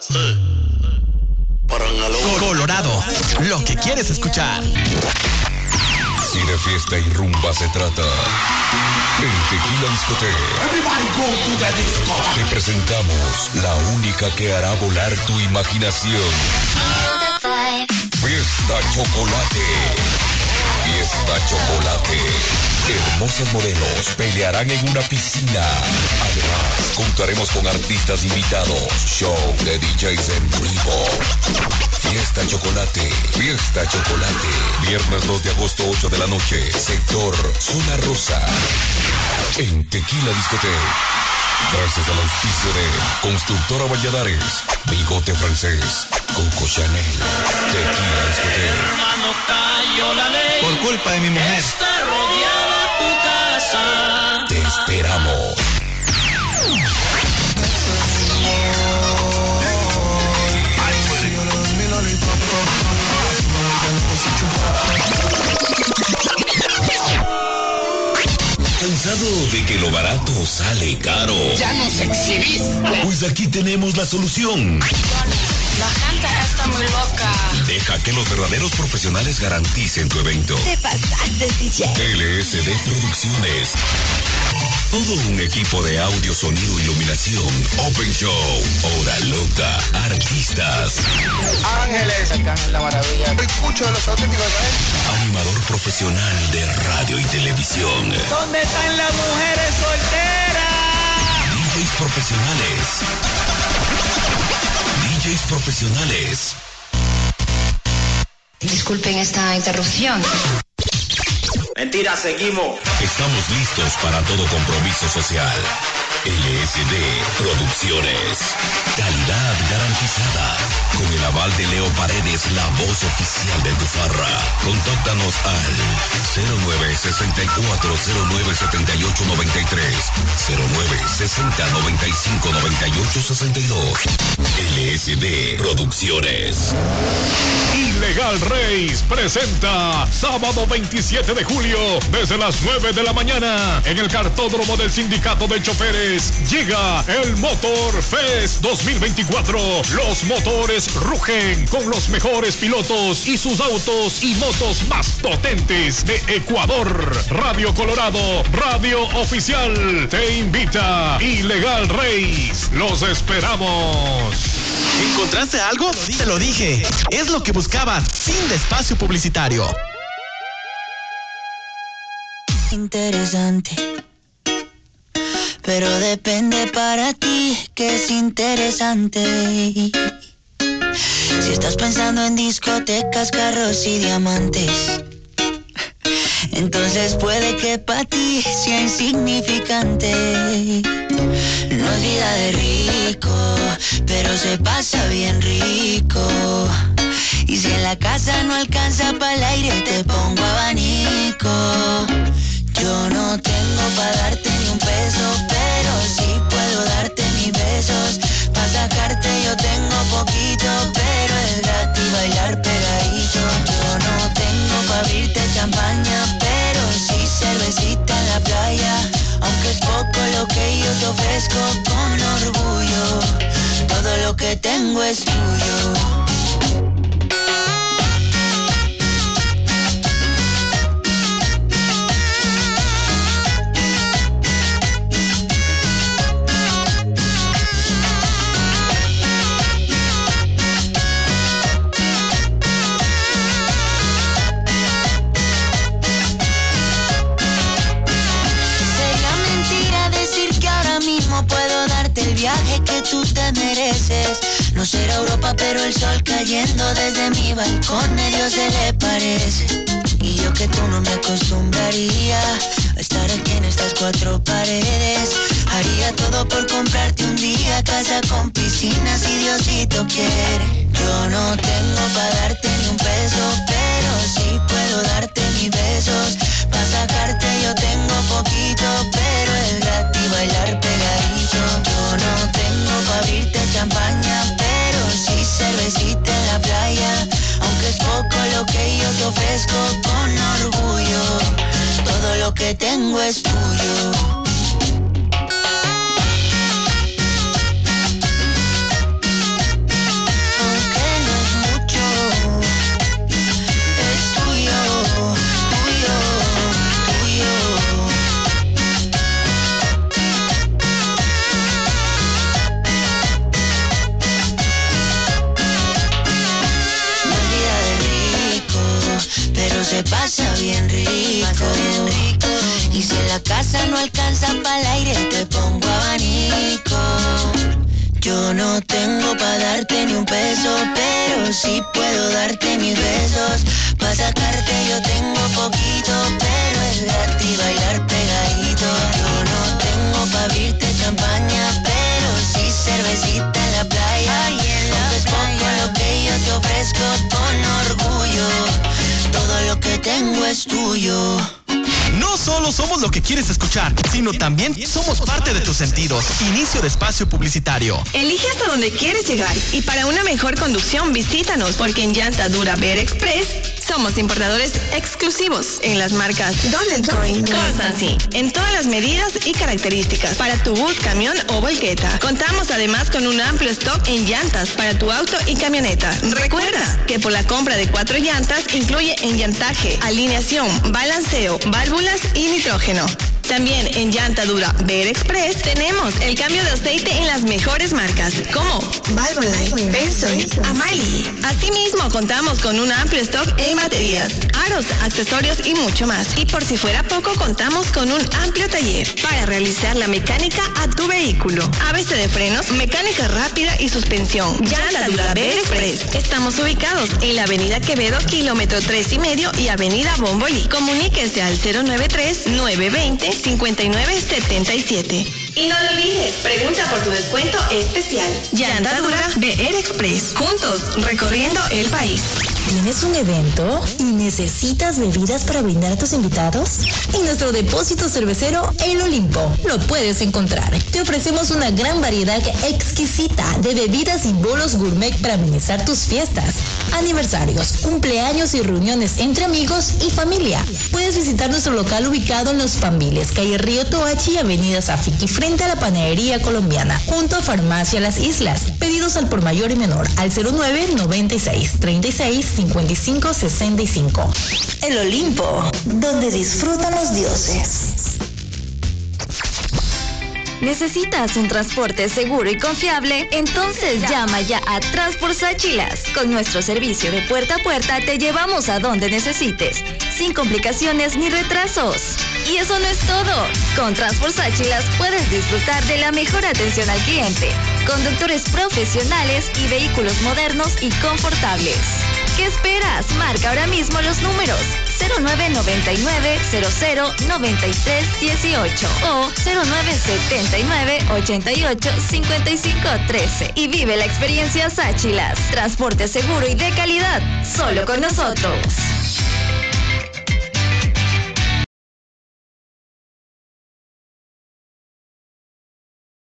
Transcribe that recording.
Colorado, lo que quieres escuchar. Si de fiesta y rumba se trata, en Tequila Discoteca te presentamos la única que hará volar tu imaginación. Fiesta Chocolate. Fiesta Chocolate. Hermosos modelos pelearán en una piscina. Además, contaremos con artistas invitados, show de DJs en vivo. Fiesta Chocolate. Fiesta Chocolate. Viernes 2 de agosto, 8 de la noche. Sector Zona Rosa. En Tequila Discoteca. Gracias al auspicio de Constructora Valladares, Bigote Francés, Coco Chanel, Tequila Discoteca. Por culpa de mi mujer. Está rodeada tu casa. Te esperamos. ¿Cansado de que lo barato sale caro? Ya nos exhibís. Pues aquí tenemos la solución. La gente está muy loca. Deja que los verdaderos profesionales garanticen tu evento. Te pasaste, DJ. LSD Producciones. Todo un equipo de audio, sonido, iluminación. Open Show, Hora Loca, artistas. Ángeles, Arcángel La Maravilla. Escucho de los auténticos, ¿sabes? Animador profesional de radio y televisión. ¿Dónde están las mujeres solteras? DJs profesionales. DJs profesionales. Disculpen esta interrupción. Mentira, seguimos. Estamos listos para todo compromiso social. LSD Producciones. Calidad garantizada. Con el aval de Leo Paredes, la voz oficial de tu farra. Contáctanos al 0964-097893, 0960-959862. LSD Producciones. Ilegal Reis presenta sábado 27 de julio desde las 9 de la mañana en el cartódromo del Sindicato de Choferes. Llega el Motor Fest 2024. Los motores rugen con los mejores pilotos y sus autos y motos más potentes de Ecuador. Radio Colorado, radio oficial, te invita. Ilegal Reis, los esperamos. ¿Encontraste algo? Te lo dije. Es lo que buscabas. Fin de espacio publicitario. Interesante. Pero depende para ti que es interesante. Si estás pensando en discotecas, carros y diamantes, entonces puede que para ti sea insignificante. No es vida de rico, pero se pasa bien rico. Y si en la casa no alcanza para el aire, te pongo abanico. Yo no tengo para darte ni un peso, pero sí puedo darte mis besos. Pa' sacarte yo tengo poquito, pero es gratis bailar pegadito. Yo no tengo pa' abrirte champaña, pero sí cervecita en la playa. Aunque es poco lo que yo te ofrezco con orgullo, todo lo que tengo es tuyo. Puedo darte el viaje que tú te mereces. No será Europa, pero el sol cayendo desde mi balcón medio se le parece. Y yo que tú no me acostumbraría a estar aquí en estas cuatro paredes. Haría todo por comprarte un día casa con piscina si Diosito quiere. Yo no tengo para darte ni un peso, pero sí puedo darte mis besos. Pa' sacarte yo tengo poquito, pero es gratis bailar pegadito. Yo no tengo pa' abrirte champaña, pero sí cervecita en la playa. Aunque es poco lo que yo te ofrezco con orgullo, todo lo que tengo es tuyo. bien rico. Y si en la casa no alcanza para el aire, te pongo abanico. Yo no tengo pa' darte ni un peso, pero sí puedo darte mis besos. Pa' sacarte yo tengo poquito, pero es gratis bailar pegadito. Yo no tengo pa' abrirte champaña, pero sí cervecita en la playa. Aunque es poco lo que yo te ofrezco con orgullo, todo lo que tengo es tuyo. No solo somos lo que quieres escuchar, sino también somos parte de tus sentidos. Inicio de espacio publicitario. Elige hasta donde quieres llegar y para una mejor conducción visítanos, porque en Llanta Dura Ver Express somos importadores exclusivos en las marcas Donaldcoin, Constancy, en todas las medidas y características para tu bus, camión o volqueta. Contamos además con un amplio stock en llantas para tu auto y camioneta. Recuerda que por la compra de 4 llantas incluye enllantaje, alineación, balanceo, válvulas y nitrógeno. También en Llanta Dura Ver Express tenemos el cambio de aceite en las mejores marcas como Valvoline, Benson, Amali. Asimismo contamos con un amplio stock en baterías, aros, accesorios y mucho más. Y por si fuera poco, contamos con un amplio taller para realizar la mecánica a tu vehículo. ABC de frenos, mecánica rápida y suspensión. Llanta Dura Ver Express. Estamos ubicados en la avenida Quevedo, kilómetro 3,5 y avenida Bombolí. Comuníquese al 093-920-5977. Y no lo olvides, pregunta por tu descuento especial. Llanta Dura Ver Express. Juntos, recorriendo el país. ¿Tienes un evento y necesitas bebidas para brindar a tus invitados? En nuestro depósito cervecero El Olimpo lo puedes encontrar. Te ofrecemos una gran variedad exquisita de bebidas y bolos gourmet para amenizar tus fiestas, aniversarios, cumpleaños y reuniones entre amigos y familia. Puedes visitar nuestro local ubicado en Los Pambiles, calle Río Toachi y avenida Safiki, frente a la Panadería Colombiana, junto a Farmacia Las Islas. Pedidos al por mayor y menor al 0996-36-5565. El Olimpo, donde disfrutan los dioses. ¿Necesitas un transporte seguro y confiable? Entonces llama ya a Transport Sáchilas. Con nuestro servicio de puerta a puerta te llevamos a donde necesites, sin complicaciones ni retrasos. Y eso no es todo. Con Transport Sáchilas puedes disfrutar de la mejor atención al cliente, conductores profesionales y vehículos modernos y confortables. ¿Qué esperas? Marca ahora mismo los números 0999-009318 o 0979-885513 y vive la experiencia Sáchilas. Transporte seguro y de calidad, solo con nosotros.